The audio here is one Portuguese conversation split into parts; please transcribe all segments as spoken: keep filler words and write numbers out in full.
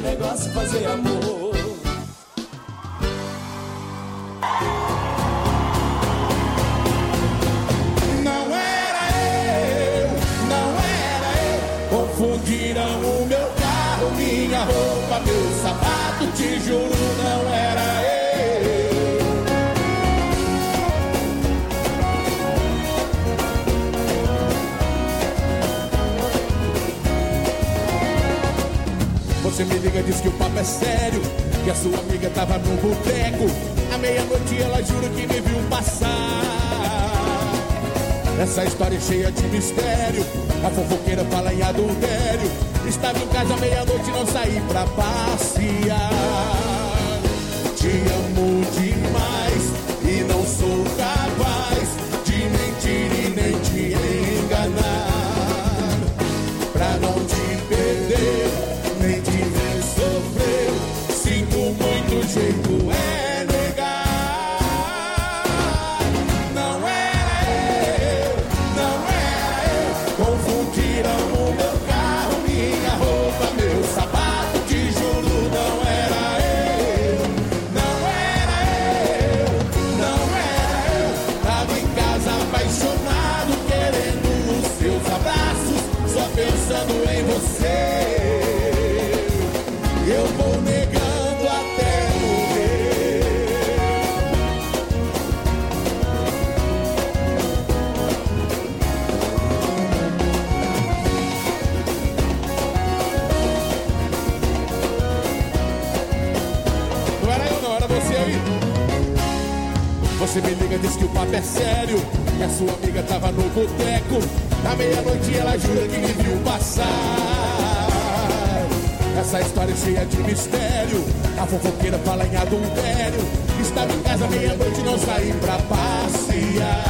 negócio é fazer amor. Não era eu, não era eu. Confundiram o meu carro, minha roupa, meu sapato. Te juro, não era eu. Você me liga, diz que o papo é sério, que a sua amiga tava no boteco. À meia-noite ela jura que me viu passar. Essa história é cheia de mistério. A fofoqueira fala em adultério. Estava em casa à meia-noite e não saí pra passear. Te amo demais e não sou capaz de mentir e nem te enganar. Pra não te perder, nem te ver sofrer. Sinto muito, jeito é negar. Não era eu, não era eu. Confundiram o meu carro, minha roupa, meu sapato. Te juro, não era eu. Não era eu, não era eu. Tava em casa apaixonado, querendo os seus abraços, só pensando em você. Eu vou negando até morrer. Não era eu não, era você aí. Você me liga, diz que o papo é sério, que a sua amiga tava no boteco. À meia-noite ela jura que me viu passar. Essa história é cheia de mistério. A fofoqueira fala em adultério. Estava em casa meia-noite e não saí pra passear.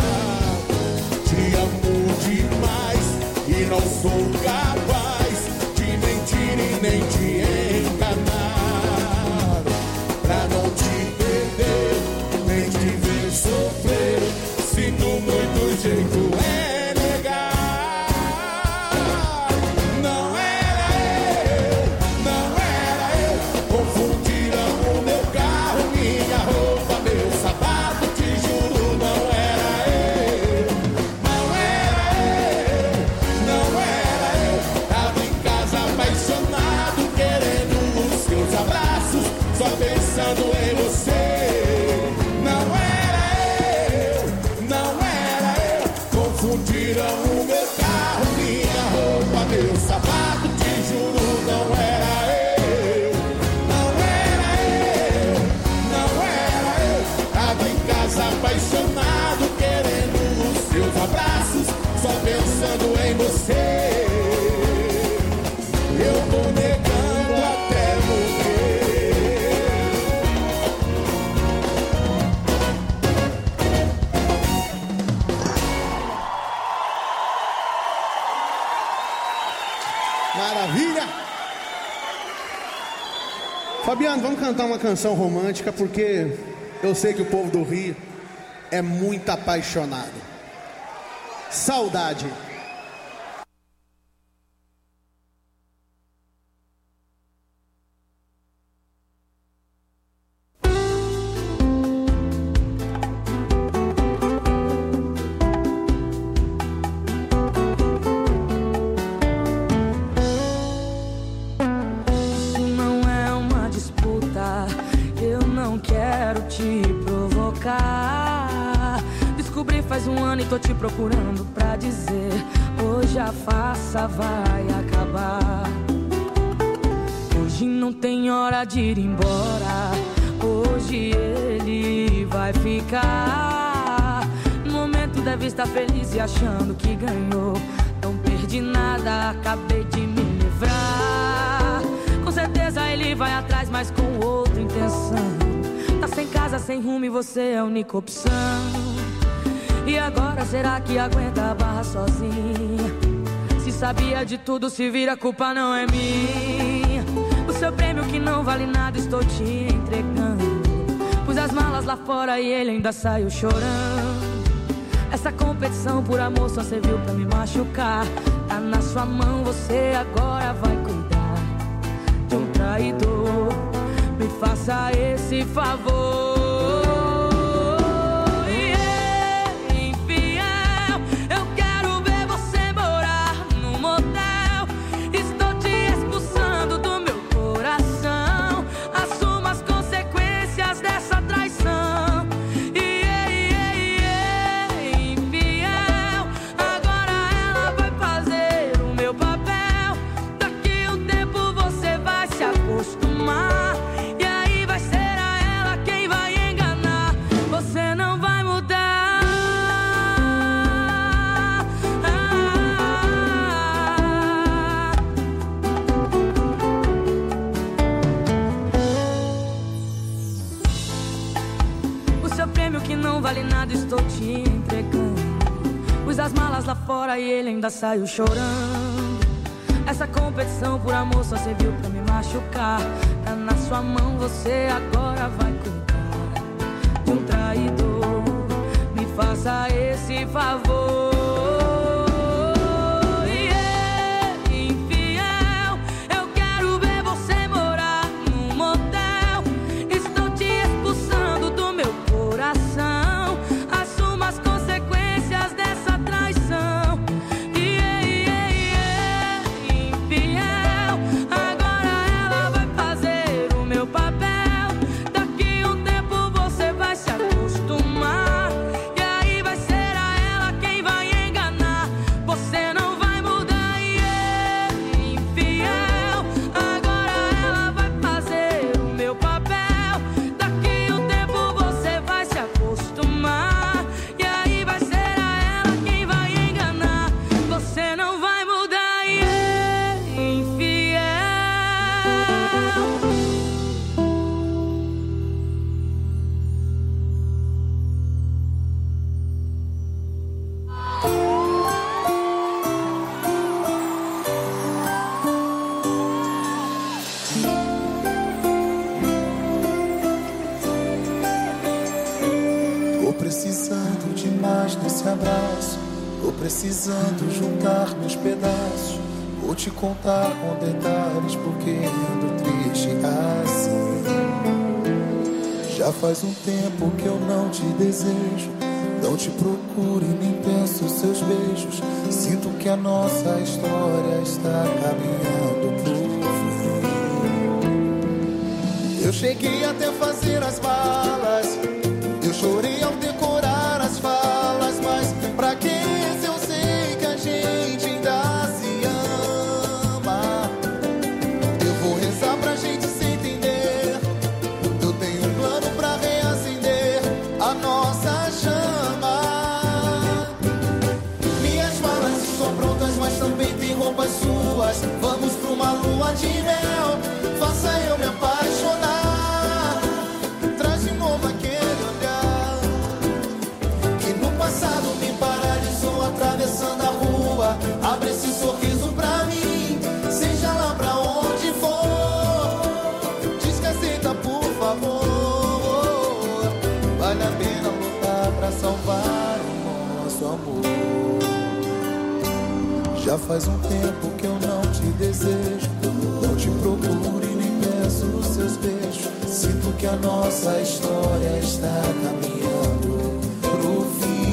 Te amo demais e não sou capaz de mentir e nem te enganar. Pra não te perder, nem te ver sofrer. Sinto muito, jeito é negar. Só pensando em você. Não era eu, não era eu. Confundiram o meu carro, minha roupa, meu sapato. Te juro, não era eu. Não era eu, não era eu. Tava em casa apaixonado, querendo os seus abraços, só pensando em você. Eu vou negando até morrer. Maravilha! Fabiano, vamos cantar uma canção romântica, porque eu sei que o povo do Rio é muito apaixonado. Saudade. Faz um ano e tô te procurando pra dizer: hoje a farsa vai acabar. Hoje não tem hora de ir embora. Hoje ele vai ficar. No momento deve estar feliz e achando que ganhou. Não perdi nada, acabei de me livrar. Com certeza ele vai atrás, mas com outra intenção. Tá sem casa, sem rumo e você é a única opção. E agora será que aguenta a barra sozinha? Se sabia de tudo, se vira, a culpa não é minha. O seu prêmio que não vale nada estou te entregando. Pus as malas lá fora e ele ainda saiu chorando. Essa competição por amor só serviu pra me machucar. Tá na sua mão, você agora vai cuidar de um traidor. faça esse favor. Estou te entregando. Pus as malas lá fora e ele ainda saiu chorando. Essa competição por amor só serviu pra me machucar. Tá na sua mão, você agora vai cuidar de um traidor. Me faça esse favor. Precisando juntar meus pedaços, vou te contar com detalhes porque ando triste assim. Já faz um tempo que eu não te desejo, não te procuro e nem penso seus beijos. Sinto que a nossa história está caminhando pro fim. Eu cheguei até fazer as malas, eu chorei ao decorar as falas, mas pra que gente ainda se ama? Eu vou rezar pra gente se entender. Eu tenho um plano pra reacender a nossa chama. Minhas malas estão prontas, mas também tem roupas suas. Vamos pra uma lua de mel, faça eu me apaixonar. Traz de novo aquele olhar que no passado me paralisou atravessando a rua. Abre esse sorriso pra mim, seja lá pra onde for. Diz que aceita, por favor. Vale a pena lutar pra salvar o nosso amor. Já faz um tempo que eu não te desejo, não te procuro e nem peço os seus beijos. Sinto que a nossa história está caminhando pro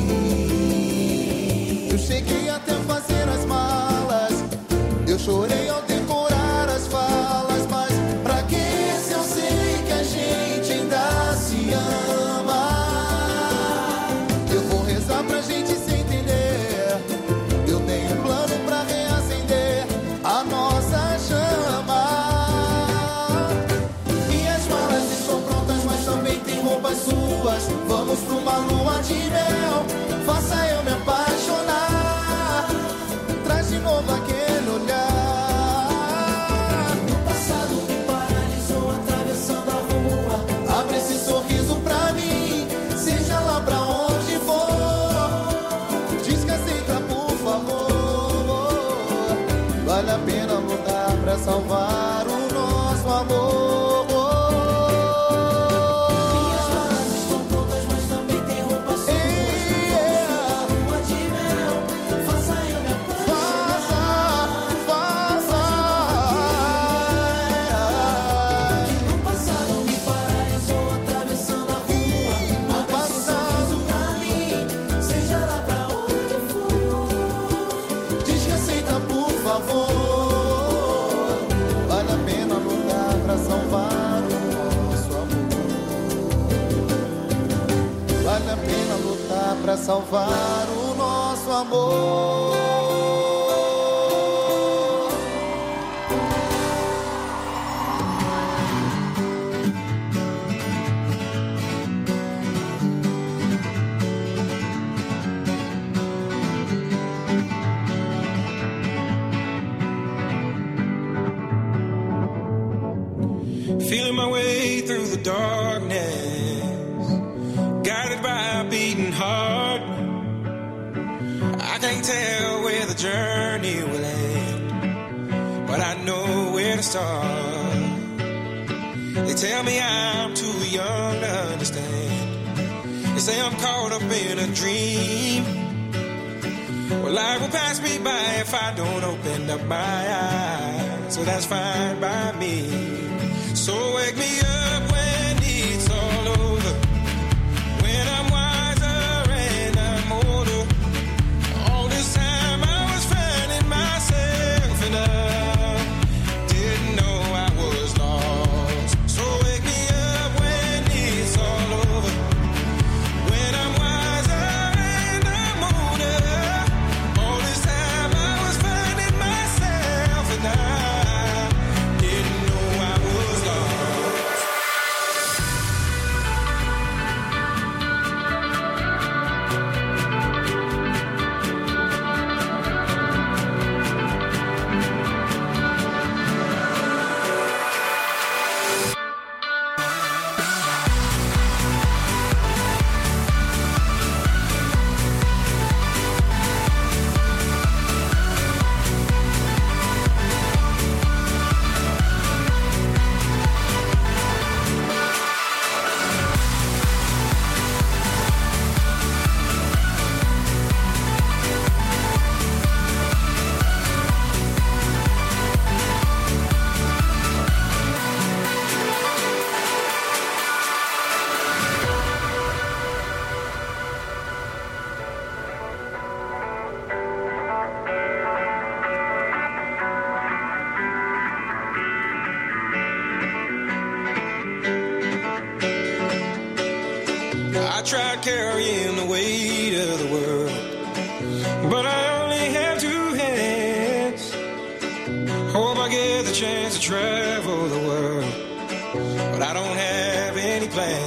fim. Eu cheguei até fazer as malas, eu chorei ao decorar as falas, mas pra que se eu sei que a gente ainda se ama? Eu vou rezar pra gente se entender. Eu tenho um plano pra reacender a nossa chama. Minhas malas estão prontas, mas também tem roupas suas. Vamos pra uma lua de mel, faça eu me apaixonar. Traz de novo aquele olhar. No passado me paralisou atravessando a rua. Abre esse sorriso pra mim, seja lá pra onde for. Diz que aceita, por favor. Vale a pena lutar pra salvar o nosso amor. salvar o nosso amor. Feeling my way through the darkness, guided by a beating heart. I can't tell where the journey will end, but I know where to start. They tell me I'm too young to understand. They say I'm caught up in a dream. Well, life will pass me by if I don't open up my eyes, so that's fine by me. So wake me up when it's all over, when I'm wiser and I'm older. All this time I was finding myself and I didn't know I was lost. So wake me up when it's all over, when I'm wiser and I'm older. All this time I was finding myself and I didn't know I was lost. I tried carrying the weight of the world, but I only have two hands. Hope I get the chance to travel the world, but I don't have any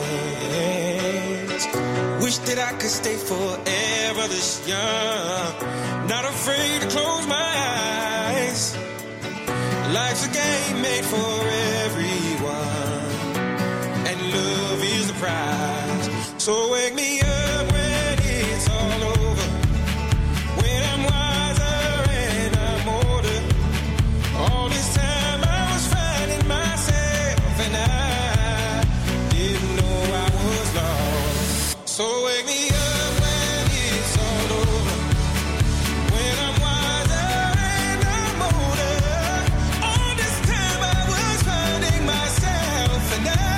plans. Wish that I could stay forever this young, not afraid to close my eyes. Life's a game made for everyone, and love is the prize. So wake me up when it's all over, when I'm wiser and I'm older. All this time I was finding myself and I didn't know I was lost. So wake me up when it's all over, when I'm wiser and I'm older. All this time I was finding myself and I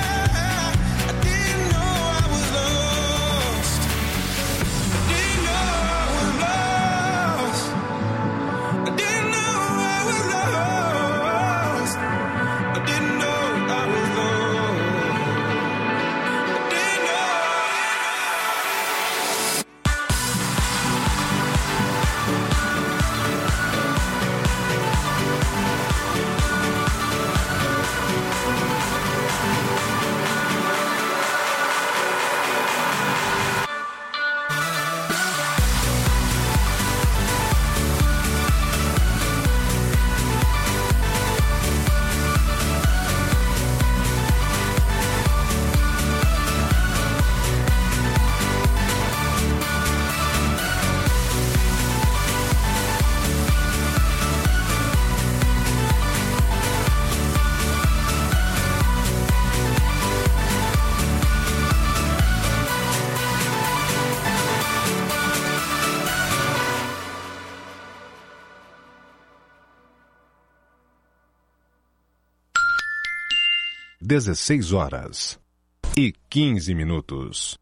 dezesseis horas e quinze minutos.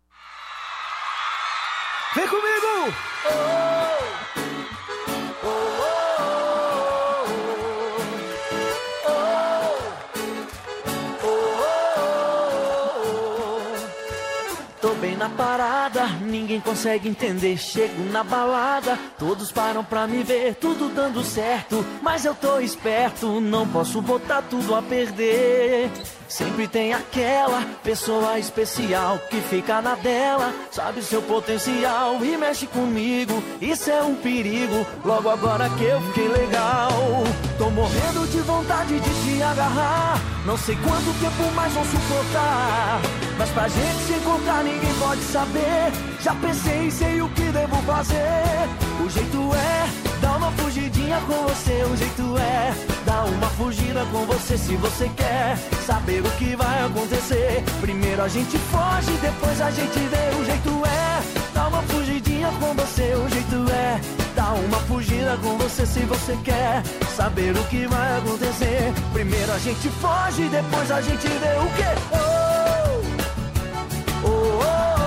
Vem comigo! Tô bem na parada, ninguém consegue entender. Chego na balada, todos param pra me ver, tudo dando certo, mas eu tô esperto, não posso botar tudo a perder. Sempre tem aquela pessoa especial que fica na dela, sabe seu potencial e mexe comigo, isso é um perigo, logo agora que eu fiquei legal. Tô morrendo de vontade de te agarrar, não sei quanto tempo mais vão suportar, mas pra gente se encontrar ninguém pode saber. Já pensei e sei o que devo fazer. O jeito é dar uma fugidinha com você, o jeito é dar uma fugida com você. Se você quer saber o que vai acontecer, primeiro a gente foge, depois a gente vê. O jeito é dar uma fugidinha com você, o jeito é dar uma fugida com você. Se você quer saber o que vai acontecer, primeiro a gente foge, depois a gente vê. O quê? Oh, oh, oh,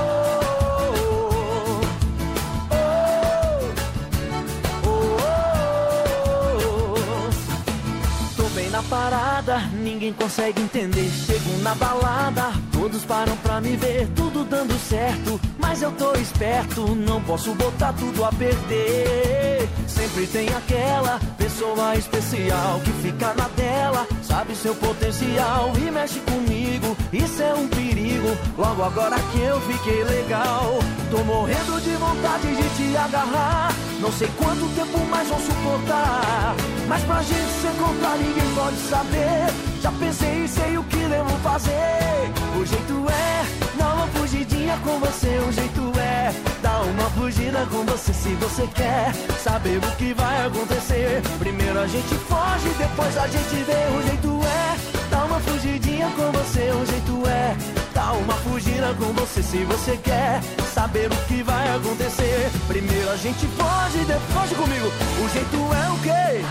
oh, oh, oh. Tô bem na parada, ninguém consegue entender. Chego na balada, todos param pra me ver, tudo dando certo, mas eu tô esperto, não posso botar tudo a perder. Sempre tem aquela pessoa especial que fica na dela, sabe seu potencial e mexe comigo, isso é um perigo, logo agora que eu fiquei legal. Tô morrendo de vontade de te agarrar, não sei quanto tempo mais vão suportar, mas pra gente se encontrar ninguém pode saber. Já pensei e sei o que devo fazer. O jeito é dar uma fugidinha com você, o jeito é dar uma fugida com você. Se você quer saber o que vai acontecer, primeiro a gente foge, depois a gente vê. O jeito é dar uma fugidinha com você, o jeito é dar uma fugida com você. Se você quer saber o que vai acontecer, primeiro a gente foge, depois foge comigo. O jeito é o quê?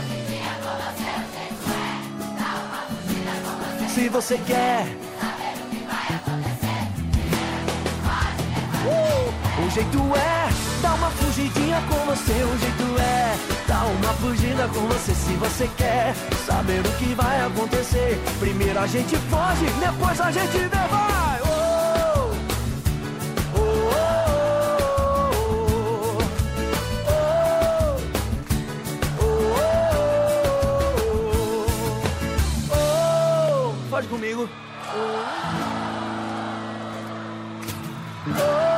Se você quer saber o que vai acontecer, uh! O jeito é dar uma fugidinha com você, o jeito é dar uma fugida com você. Se você quer saber o que vai acontecer, primeiro a gente foge, depois a gente vê, vai! Oh! Pode comigo. Oh. Oh.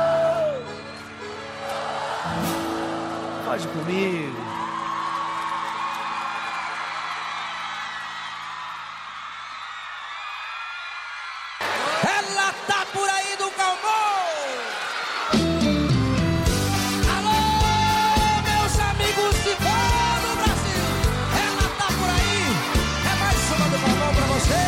Pode comigo. Ela tá por aí do Calmon. Alô, meus amigos de todo o Brasil. Ela tá por aí. É mais uma do Calmon pra você.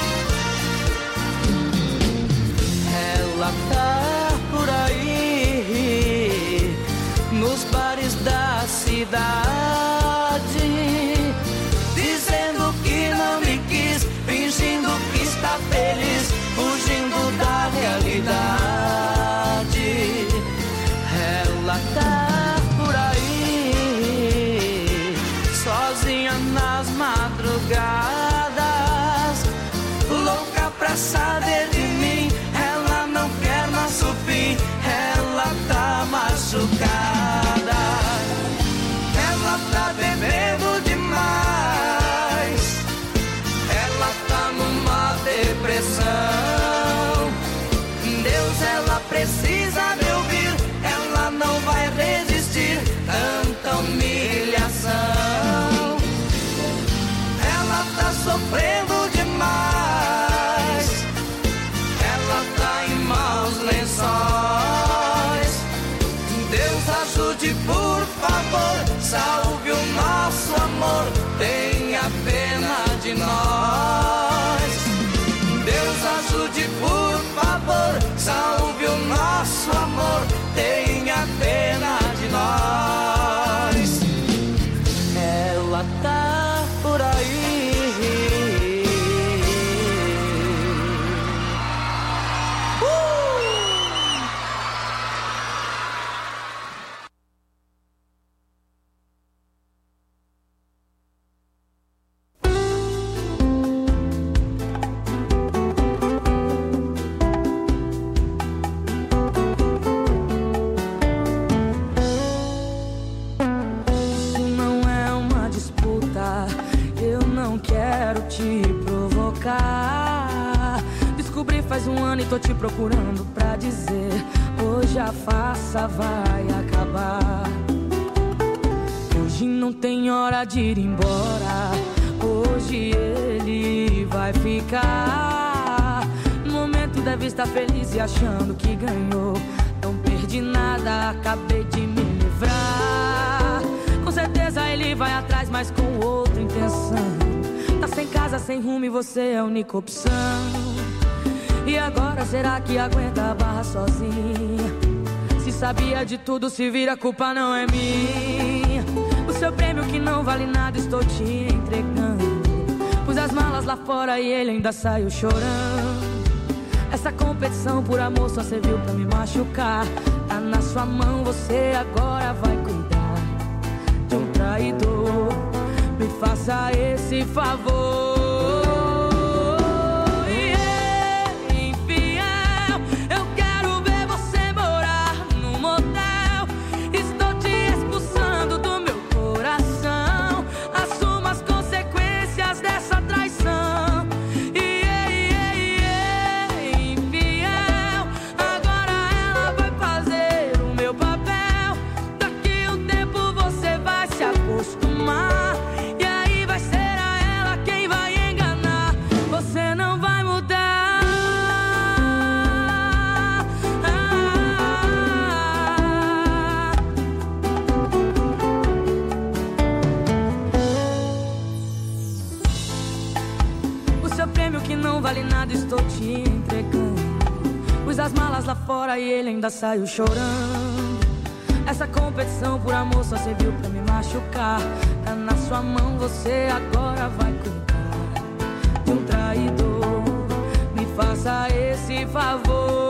Ela tá por aí salve o nosso amor, tenha pena de nós. Deus ajude, por favor, salve o nosso amor, tenha pena de nós. Ela tá por aí. Descobri faz um ano e tô te procurando pra dizer: hoje a farsa vai acabar. Hoje não tem hora de ir embora, hoje ele vai ficar. No momento deve estar feliz e achando que ganhou. Não perdi nada, acabei de me livrar. Com certeza ele vai atrás, mas com outra intenção. Tá sem casa, sem rumo e você é a única opção. E agora será que aguenta a barra sozinha? Se sabia de tudo, se vira, a culpa não é minha. O seu prêmio que não vale nada estou te entregando. Pus as malas lá fora e ele ainda saiu chorando. Essa competição por amor só serviu pra me machucar. Tá na sua mão, você agora vai cuidar de um traidor. Me faça esse favor. Estou te entregando. Pus as malas lá fora e ele ainda saiu chorando. Essa competição por amor só serviu pra me machucar. Tá na sua mão, você agora vai cuidar de um traidor. Me faça esse favor.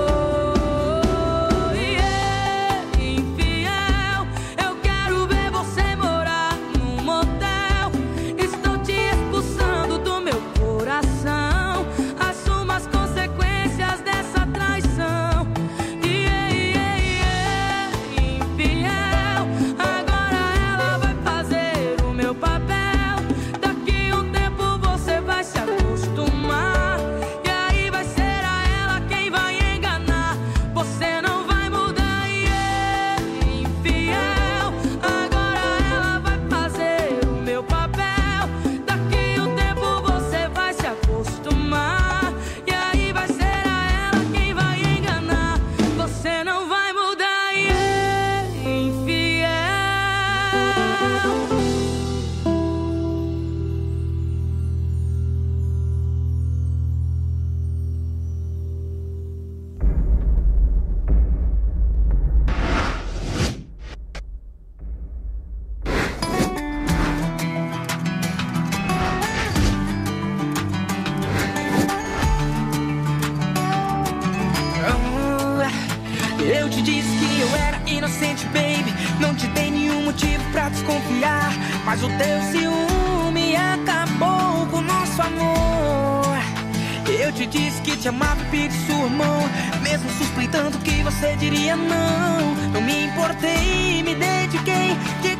Mas o teu ciúme acabou com o nosso amor. Eu te disse que te amava e pedi sua mão, mesmo suspeitando que você diria não. Não me importei, me dediquei de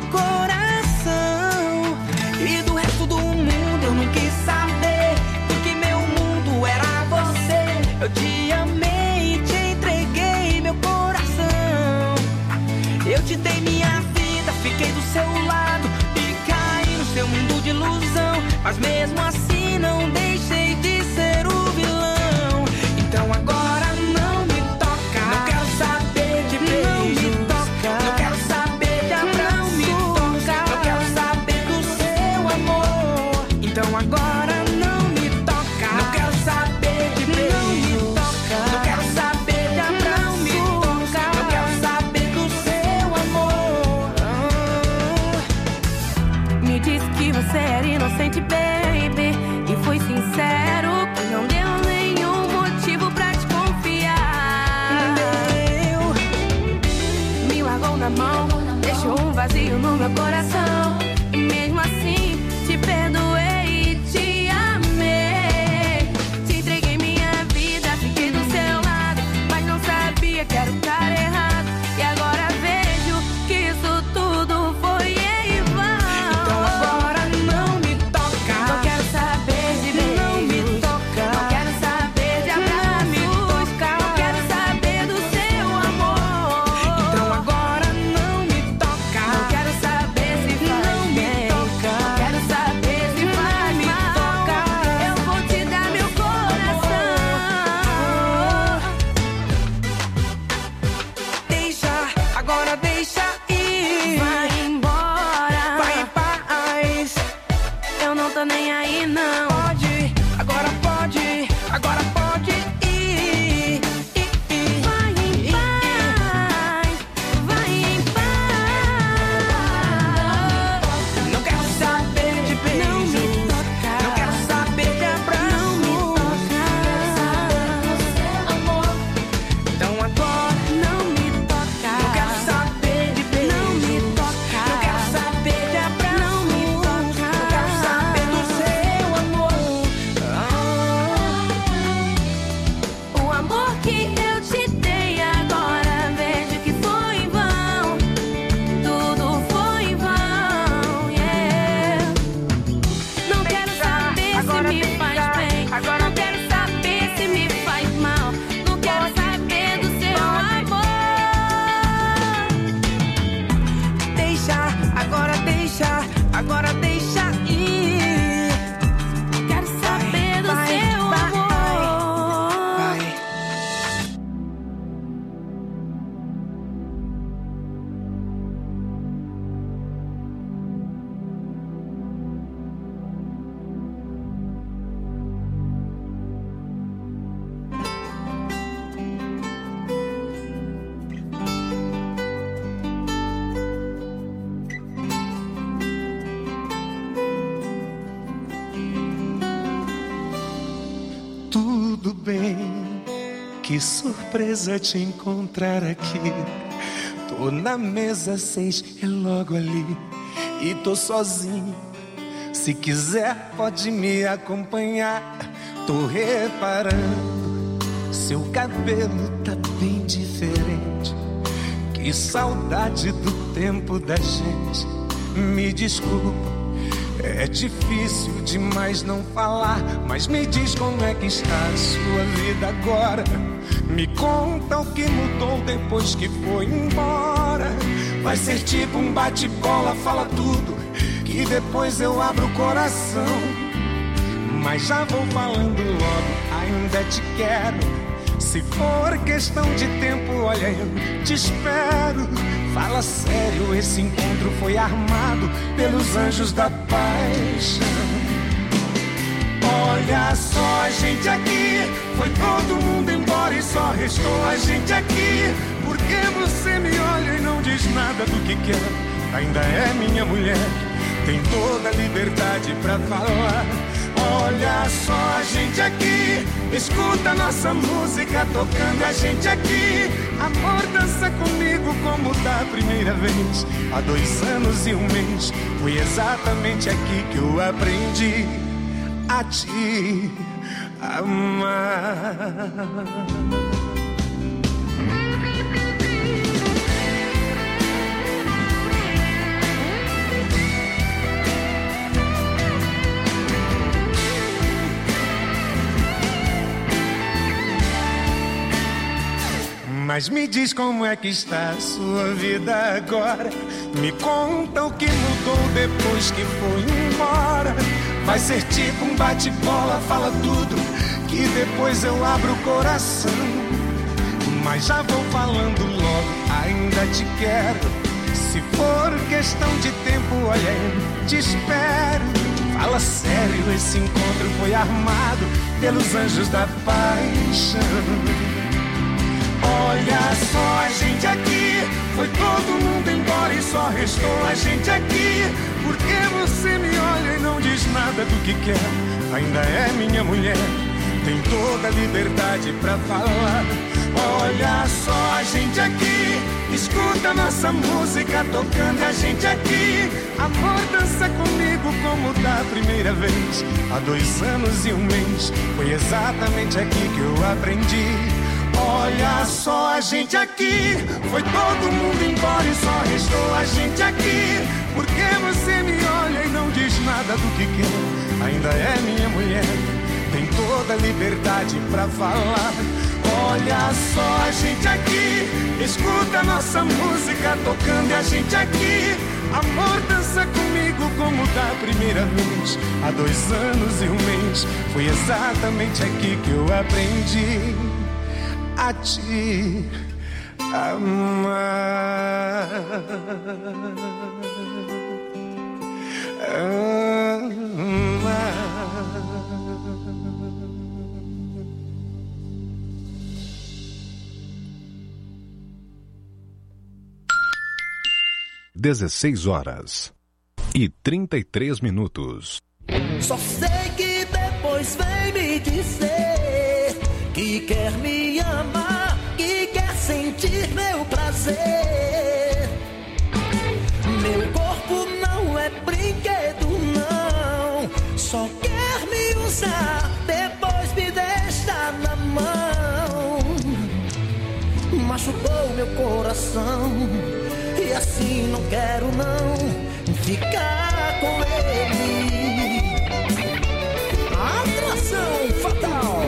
coração. E do resto do mundo eu não quis saber, porque meu mundo era você. Eu te amei e te entreguei meu coração. Eu te dei minha vida, fiquei do seu lado e caí no seu mundo de ilusão. Mas mesmo assim não deixei de ser o vilão. Então agora não me toca, não quero saber de beijo, não me toca, não quero saber de abraço, não me vazio no meu coração. E mesmo assim te perdoei e te amei. Te entreguei minha vida, fiquei do seu lado, mas não sabia que era o cara errado. E agora vejo que isso tudo foi em vão. Então agora não me toca. Não quero saber de beijo. Não me toca. Não quero saber de abraço. Não quero saber do seu amor. Então agora não me toca. Não quero saber se faz Não me bem. toca. Não quero saber se faz me mal. toca. Eu vou te dar meu coração. Deixa, agora deixa ir. Vai embora. Vai em paz. Eu não tô nem aí, não. Pode, agora pode, agora pode ir. Ir, ir. Vai em paz. Vai em paz. Não quero saber de beijo. Não me toca. Não quero saber de abraço. Não me toca. Então agora Não me toca. não quero saber de beijo. Não me toca. Não quero saber de abraço. Não me toca. Não quero saber do seu amor. O amor que eu te dei agora vejo que foi em vão. Tudo foi em vão, yeah. Não quero saber se me faz bem. Não quero saber se me faz mal. Não quero saber do seu amor. Deixa, agora deixa, agora deixa ir. Quero saber do vai, seu vai, amor. Vai. Tudo bem, que surpresa te encontrar aqui. Tô na mesa seis, é logo ali. E tô sozinho, se quiser pode me acompanhar. Tô reparando, seu cabelo tá bem diferente. Que saudade do tempo da gente. Me desculpa, é difícil demais não falar, mas me diz como é que está a sua vida agora. Me conta o que mudou depois que foi embora. Vai ser tipo um bate-bola, fala tudo, que depois eu abro o coração. Mas já vou falando logo, ainda te quero. Se for questão de tempo, olha, eu te espero. Fala sério, esse encontro foi armado pelos anjos da paixão. Olha só a gente aqui, foi todo mundo embora e só restou a gente aqui. Por que você me olha e não diz nada do que quer? Ainda é minha mulher, tem toda a liberdade pra falar. Olha só a gente aqui, escuta nossa música tocando a gente aqui. Amor, dança comigo como da primeira vez. Há dois anos e um mês, foi exatamente aqui que eu aprendi a te amar. Mas me diz como é que está a sua vida agora. Me conta o que mudou depois que foi embora. Vai ser tipo um bate-bola, fala tudo, que depois eu abro o coração. Mas já vou falando logo, ainda te quero. Se for questão de tempo, olha, eu te espero. Fala sério, esse encontro foi armado pelos anjos da paixão. Olha só a gente aqui, foi todo mundo embora e só restou a gente aqui. Por que você me olha e não diz nada do que quer? Ainda é minha mulher, tem toda a liberdade pra falar. Olha só a gente aqui, escuta nossa música tocando a gente aqui. Amor, dança comigo como da primeira vez. Há dois anos e um mês, foi exatamente aqui que eu aprendi. Olha só a gente aqui, foi todo mundo embora e só restou a gente aqui. Porque você me olha e não diz nada do que quer. Ainda é minha mulher, tem toda a liberdade pra falar. Olha só a gente aqui, escuta nossa música tocando e a gente aqui. Amor, dança comigo como da primeira vez. Há dois anos e um mês, foi exatamente aqui que eu aprendi a te amar. Amar. dezesseis horas e trinta e três minutos. Só sei que depois vem me dizer que quer me amar, que quer sentir meu prazer. Meu corpo não é brinquedo, não. Só quer me usar, depois me deixa na mão. Machucou meu coração e assim não quero não ficar com ele. Atração fatal.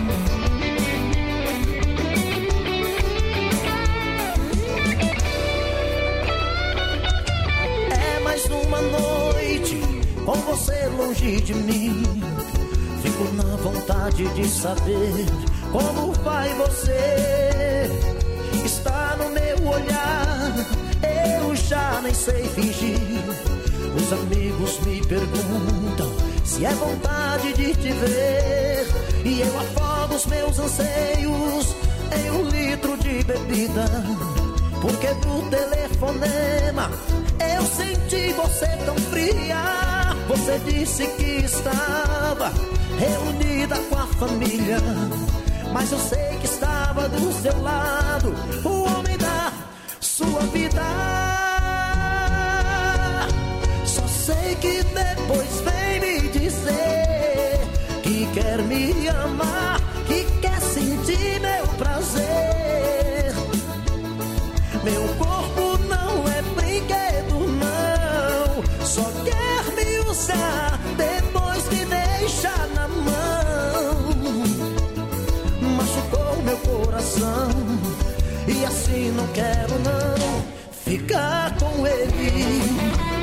É mais uma noite com você longe de mim. Fico na vontade de saber como vai você. Está no meu olhar, eu já nem sei fingir. Os amigos me perguntam se é vontade de te ver. E eu afogo os meus anseios em um litro de bebida. Porque do telefonema eu senti você tão fria. Você disse que estava reunida com a família, mas eu sei que estava do seu lado o homem da sua vida. Só sei que depois vem me dizer que quer me amar, que quer sentir meu prazer. Meu corpo não é brinquedo, não. Só quer me usar, depois me deixa na mão. Machucou meu coração e assim não quero não ficar com ele.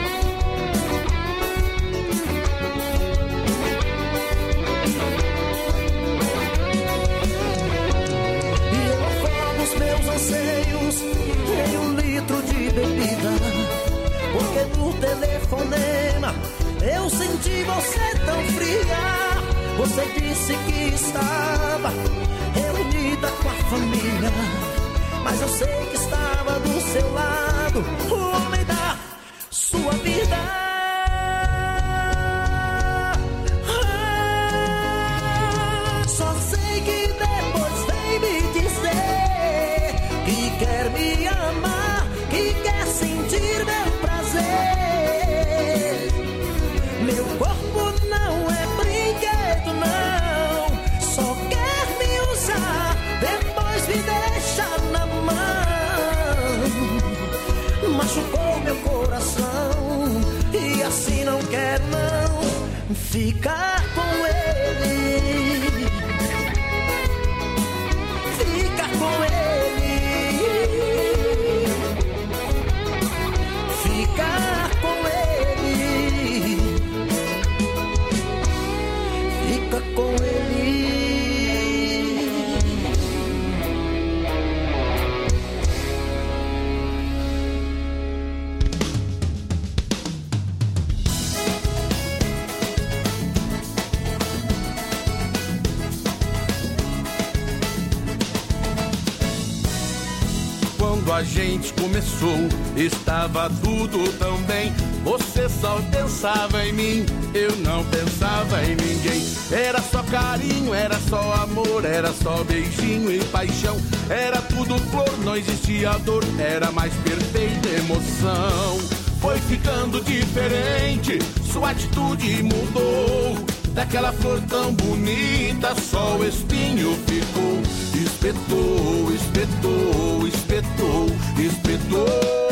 E eu afogo os meus anseios em um litro de bebida. Porque no telefonema eu senti você tão fria. Você disse que estava reunida com a família, mas eu sei que estava do seu lado o homem da sua vida. Ah, só sei que depois vem me dizer que quer me amar, que quer sentir meu prazer. Meu corpo não é brinquedo, não. Só quer me usar, depois me deixa na mão. Machucou meu coração e assim não quero não ficar com ele. Ficar com ele. Ficar com ele. Fica com ele. a gente começou, estava tudo tão bem. Você só pensava em mim, eu não pensava em ninguém. Era só carinho, era só amor, era só beijinho e paixão. Era tudo flor, não existia dor, era mais perfeita emoção. Foi ficando diferente, sua atitude mudou. Daquela flor tão bonita, só o espinho ficou. Espetou, espetou, espetou, espetou.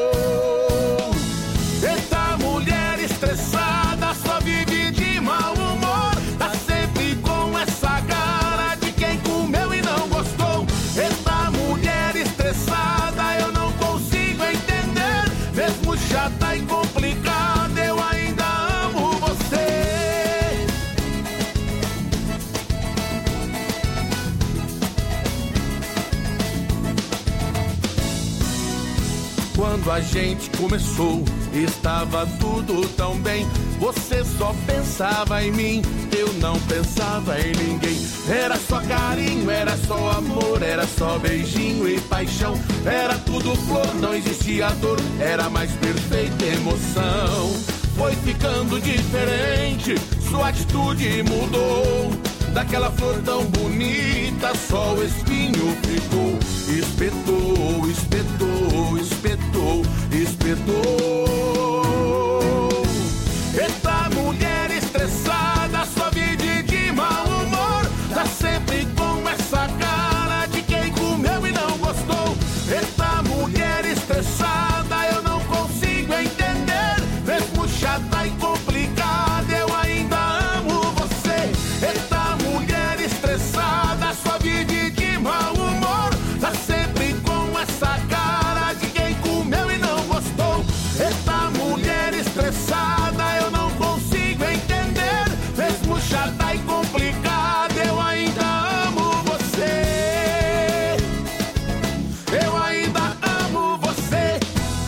Eita mulher estressada, só vive de mau humor. Tá sempre com essa cara de quem comeu e não gostou. Eita mulher estressada, eu não consigo entender. Mesmo chata e complicada, eu ainda amo você. Quando a gente começou, estava tudo tão bem. Você só pensava em mim, eu não pensava em ninguém. Era só carinho, era só amor, era só beijinho e paixão. Era tudo flor, não existia dor, era mais perfeita emoção. Foi ficando diferente, sua atitude mudou. Daquela flor tão bonita, só o espinho ficou. Espetou, espetou, espetou, espetou. Eita mulher estressada, só vive de mau humor. Tá sempre com essa cara de quem comeu e não gostou. Eita mulher estressada, eu não consigo entender. Mesmo chata e complicada, eu ainda amo você. Eita mulher estressada, só vive de mau humor. Tá sempre com essa cara de quem comeu e não gostou. Eita mulher estressada, eu não consigo entender. Mesmo chata e complicada, eu ainda amo você. Eu ainda amo você.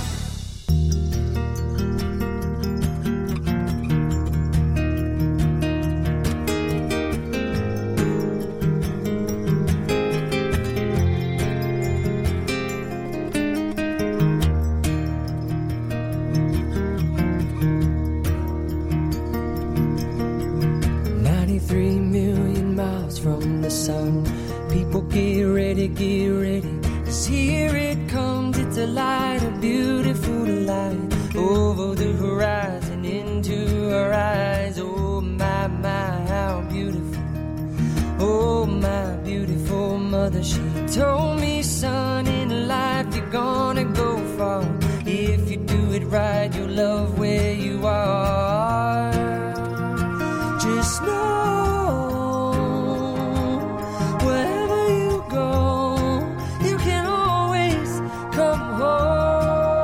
ninety-three million miles from the sun. People get ready, get ready, 'cause here it comes. It's a light, a beautiful light, over the horizon, into our eyes. Oh my, my, how beautiful. Oh my beautiful mother, she told me, son, in life you're gonna go far. If you do it right, you'll love where you are. Just know, wherever you go, you can always come home.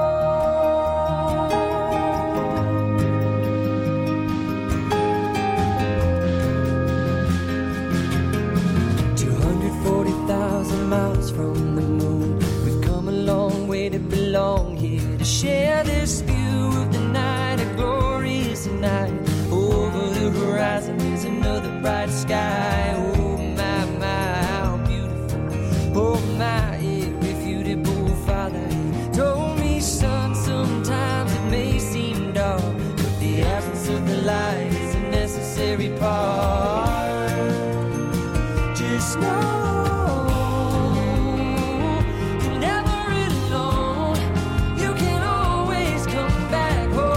two hundred forty thousand miles from the moon, we've come a long way to belong here, to share this view of the night, a glorious night. Over the horizon is another bright sky. Oh my, my, how beautiful. Oh my, irrefutable father, he told me, son, sometimes it may seem dark, but the absence of the light is a necessary part. Just know you're never alone. You can always come back home.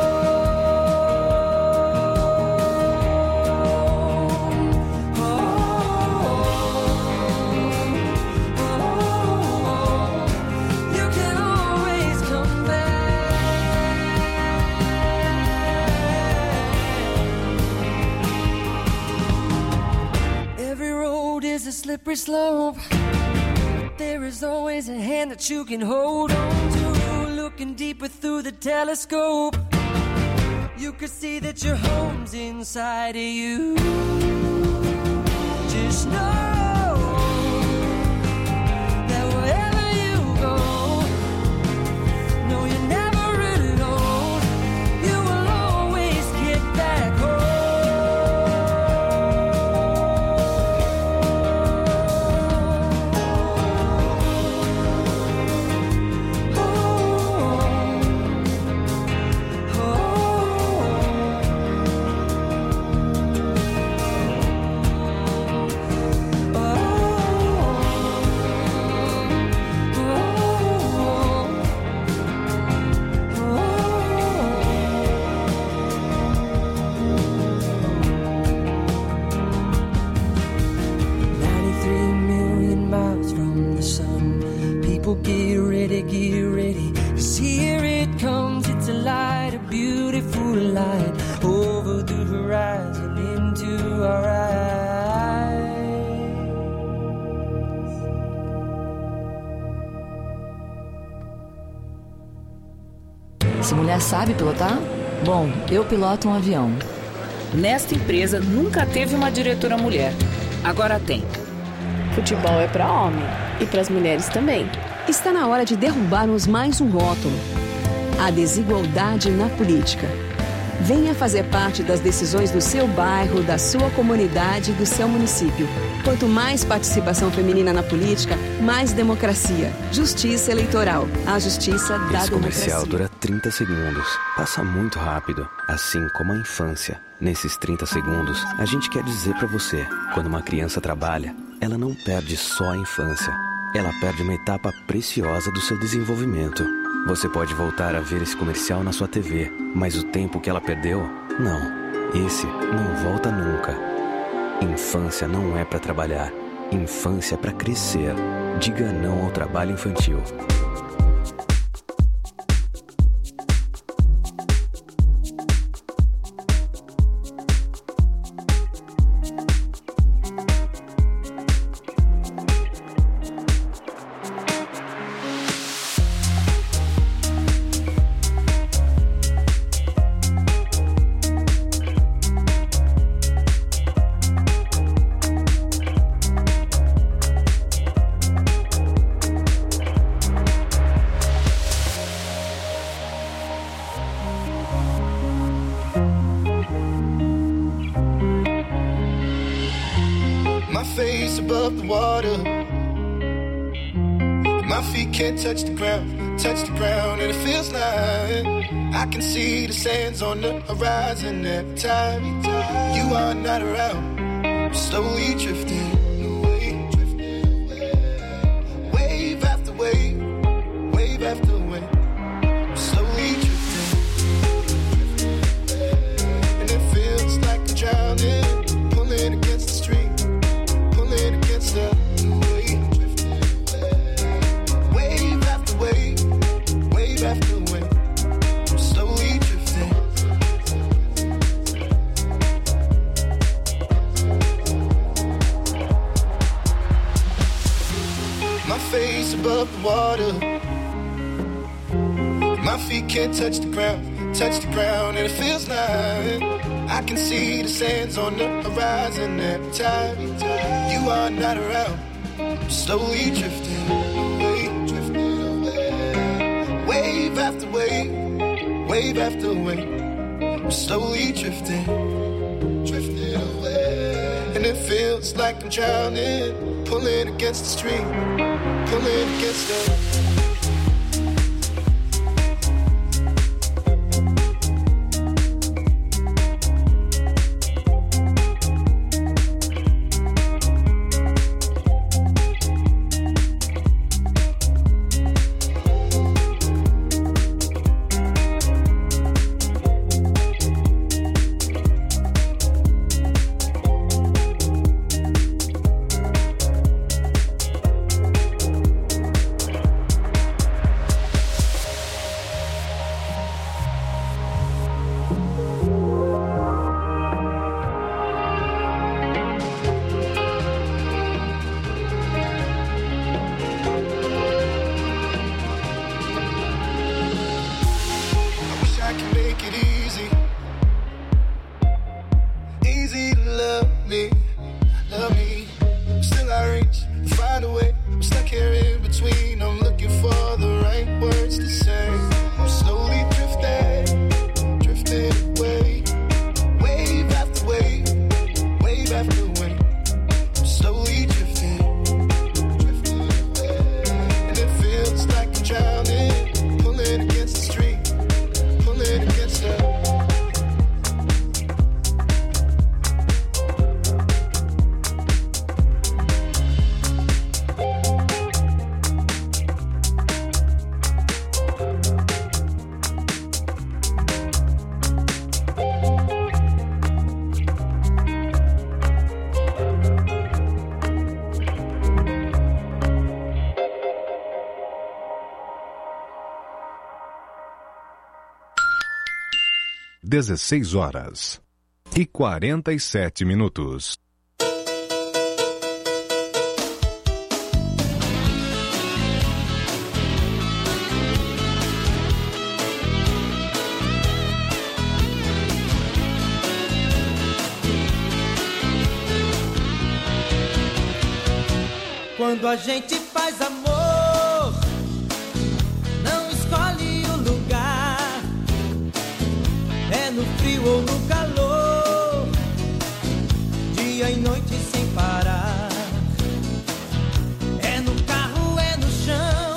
A slippery slope, but there is always a hand that you can hold on to. Looking deeper through the telescope, you could see that your home's inside of you. Just know that wherever you go, no, you're never alone. You will always get back home. 'Cause here it comes, it's a light, a beautiful light, over the horizon into our eyes. Essa mulher sabe pilotar? Bom, eu piloto um avião. Nesta empresa nunca teve uma diretora mulher. Agora tem. Futebol é para homem e para as mulheres também. Está na hora de derrubarmos mais um rótulo: a desigualdade na política. Venha fazer parte das decisões do seu bairro, da sua comunidade e do seu município. Quanto mais participação feminina na política, mais democracia. Justiça Eleitoral. A justiça da democracia. Esse comercial dura trinta segundos. Passa muito rápido, assim como a infância. Nesses trinta segundos, a gente quer dizer pra você: quando uma criança trabalha, ela não perde só a infância. Ela perde uma etapa preciosa do seu desenvolvimento. Você pode voltar a ver esse comercial na sua T V, mas o tempo que ela perdeu, não. Esse não volta nunca. Infância não é pra trabalhar. Infância é pra crescer. Diga não ao trabalho infantil. Touch the ground, touch the ground, and it feels like I can see the sands on the horizon every time you are not around. I'm slowly drifting away, drifting away. Wave after wave, wave after wave. I'm slowly drifting, and it feels like I'm drowning, pulling against the stream, pulling against the after wave, I'm slowly drifting. My face above the water, my feet can't touch the ground, touch the ground, and it feels like I can see the sands on the horizon every time you are not around. I'm slowly drifting away, drifting away. Wave after wave, wave after wave. I'm slowly drifting, drifting away. And it feels like I'm drowning, pulling against the stream, pulling against the dezesseis horas e quarenta e sete minutos. Quando a gente faz amor, não escolhe o lugar. É no frio ou no calor, dia e noite sem parar. É no carro, é no chão,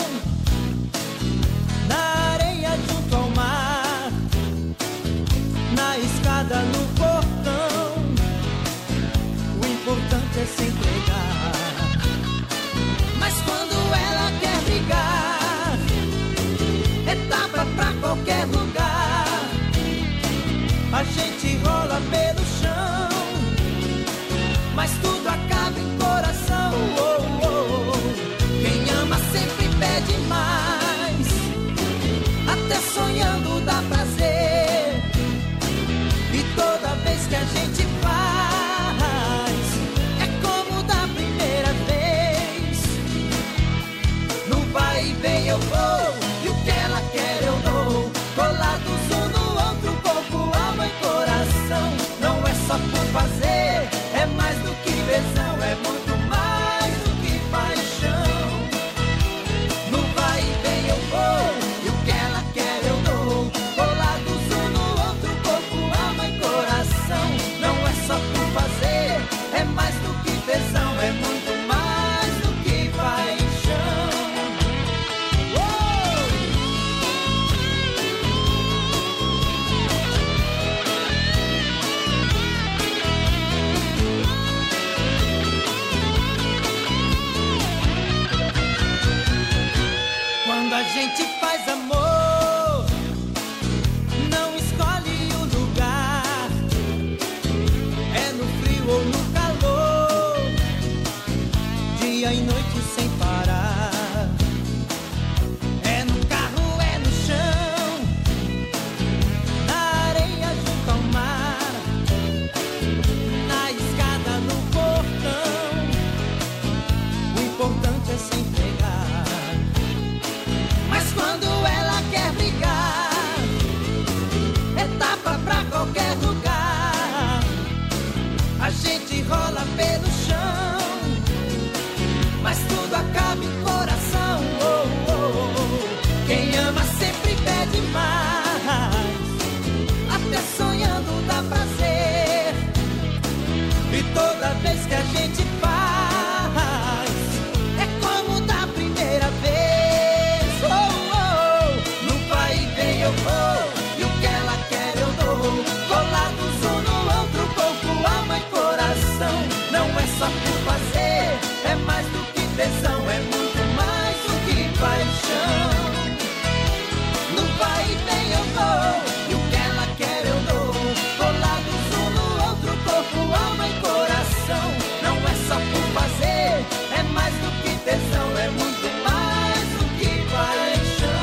na areia junto ao mar, na escada, no portão. O importante é se entregar. Mas quando ela quer brigar, é tapa pra qualquer lugar. A gente rola pelo chão, mas tudo acaba em coração. Oh, oh, oh. Quem ama sempre pede mais, até sonhando dá prazer. E toda vez que a gente faz, é como da primeira vez. No vai e vem eu vou, e o que ela quer eu dou. Colados um no outro, corpo, alma e coração. Não é só por fazer, é mais do que tesão, é muito mais do que paixão. No vai e vem eu vou, e o que ela quer eu dou. Colados um no outro, corpo, alma e coração. Não é só por fazer, é mais do que tesão, é muito mais do que paixão. Quando a gente faz amor, não escolhe o lugar. É no frio ou no calor, dia e noite sem parar. É no carro, é no chão, na areia junto ao mar, na escada, no portão. O importante é se entregar. Mas quando ela quer brigar, é tapa pra qualquer lugar. A gente rola pelo chão, mas tudo acaba em coração. Oh, oh, oh. Quem ama sempre pede mais, até sonhando dá prazer. E toda vez que a gente faz, é como da primeira vez. Oh, oh, no vai e vem eu vou, e o que ela quer eu dou. Colados um no outro, corpo, alma e coração. Não é só por fazer, é mais do que tesão, é muito mais do que paixão. No vai e vem eu vou, e o que ela quer eu dou. Colados um no outro, corpo, alma e coração. Não é só por fazer, é mais do que tesão, é muito mais do que paixão.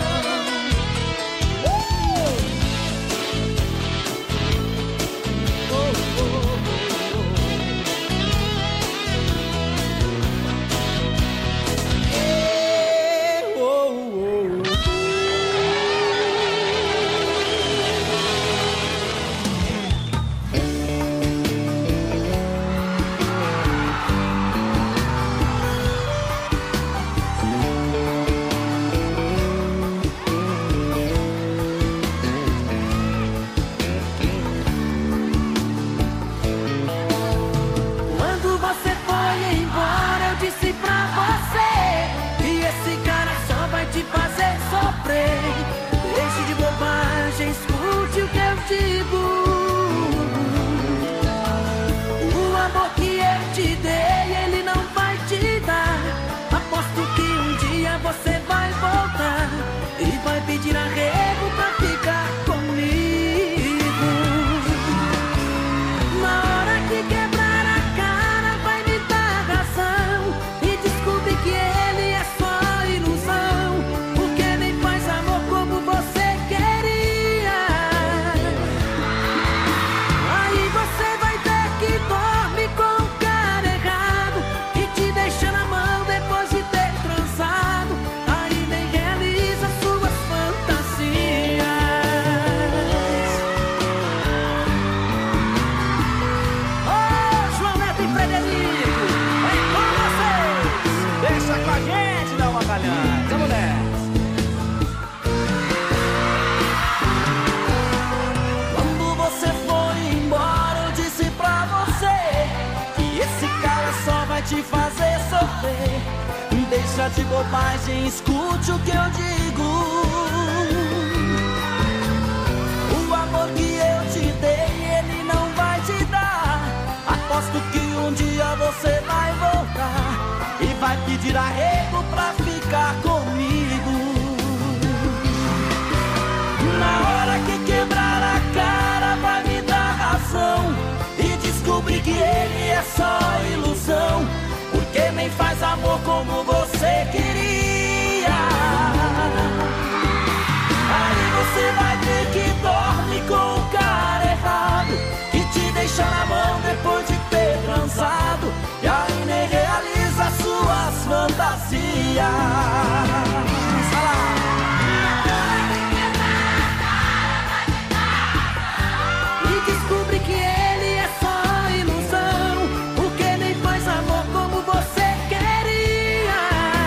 Uh! Oh, oh, oh, oh. Eh, oh, oh, oh. Quando você foi embora, eu disse pra você que esse cara só vai te fazer sofrer. Deixe de bobagem, escute o que eu digo. O amor que eu te dei, ele não vai te dar. Aposto que um dia você vai voltar e vai pedir arrego pra ficar comigo. Na hora que quebrar a cara, vai me dar razão e descobrir que ele é só ilusão, porque nem faz amor como você queria. de bobagem, escute o que eu digo. O amor que eu te dei, ele não vai te dar. Aposto que um dia você vai voltar e vai pedir arrego pra ficar comigo. Na hora que quebrar a cara vai me dar razão e descobrir que ele é só ilusão, porque nem faz amor como você queria. Aí você vai ver que dorme com o cara errado, que te deixa na mão depois de ter transado, e aí nem realiza suas fantasias. E descobre que ele é só ilusão, porque nem faz amor como você queria.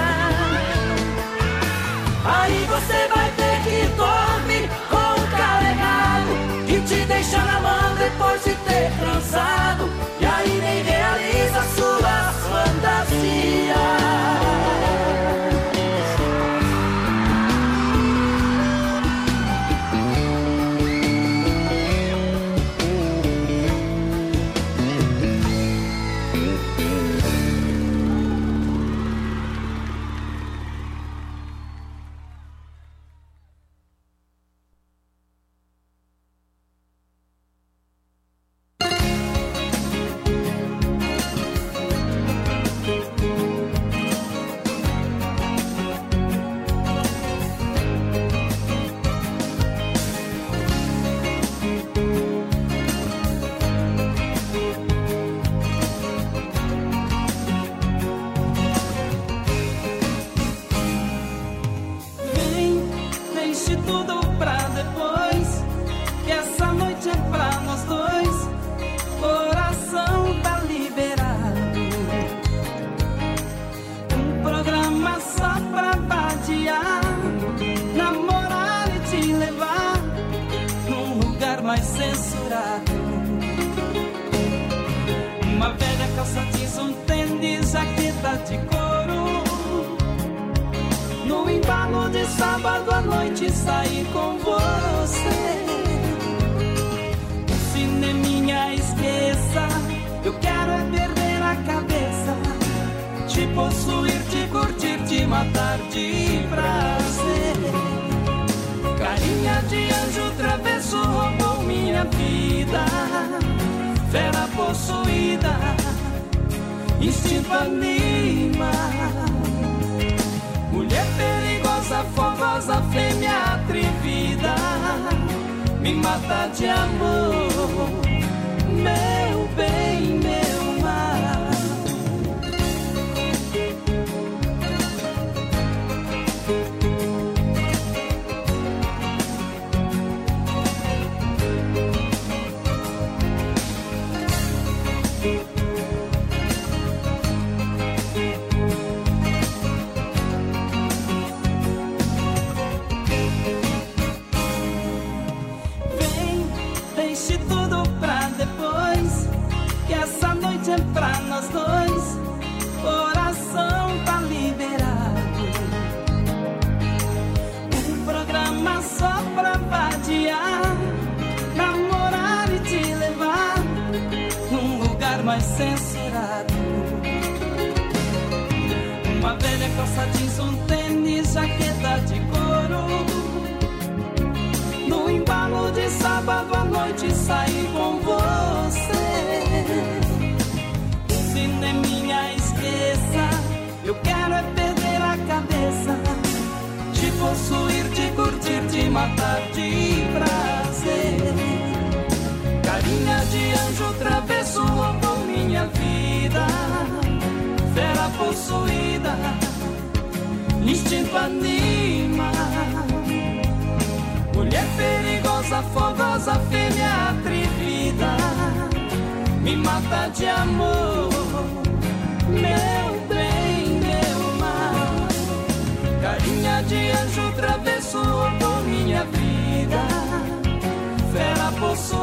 Aí você vai ver que dorme com o cara errado, que te deixa na mão depois de ter transado, e aí nem realiza suas fantasias.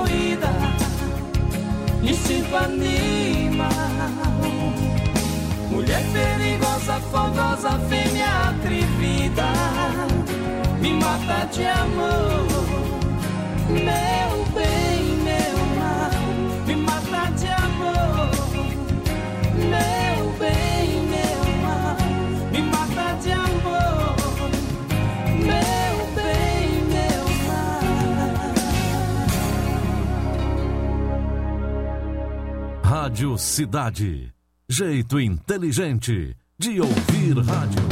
Instinto animal, mulher perigosa, fogosa, fêmea atrevida, me mata de amor. Meu bem, meu mal, me mata de amor. Meu bem, meu mal, me mata de amor. Meu bem, meu mal. Rádio Cidade. Jeito inteligente de ouvir rádio.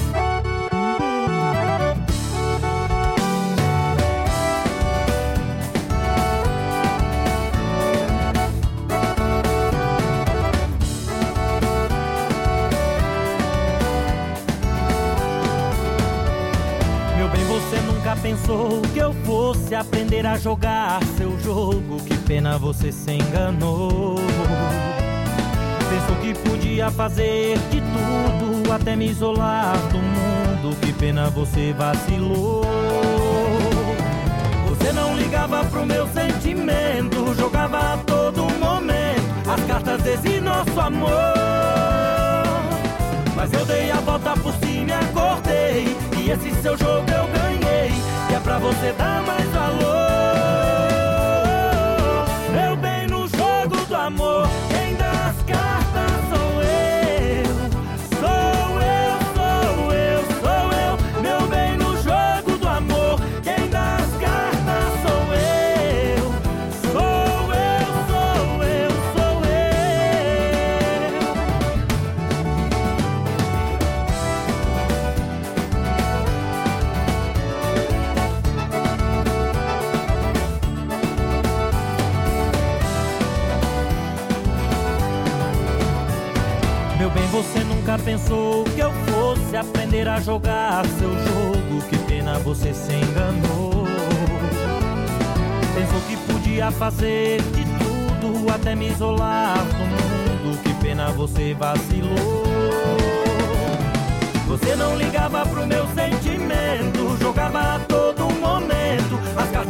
Pensou que eu fosse aprender a jogar seu jogo, que pena você se enganou. Pensou que podia fazer de tudo, até me isolar do mundo, que pena você vacilou. Você não ligava pro meu sentimento, jogava a todo momento as cartas desse nosso amor. Mas eu dei a volta por cima e acordei, e esse seu jogo eu ganhei, que é pra você dar mais valor. Meu bem, no jogo do amor, quem dá as cartas sou eu. Sou eu, sou eu, sou eu. Meu bem, no jogo do amor, quem dá as cartas sou eu. Sou eu, sou eu, sou eu. Meu bem, você nunca pensou que eu fosse aprender a jogar seu jogo, que pena você se enganou. Pensou que podia fazer de tudo, até me isolar do mundo, que pena você vacilou. Você não ligava pro meu sentimento, jogava a todo momento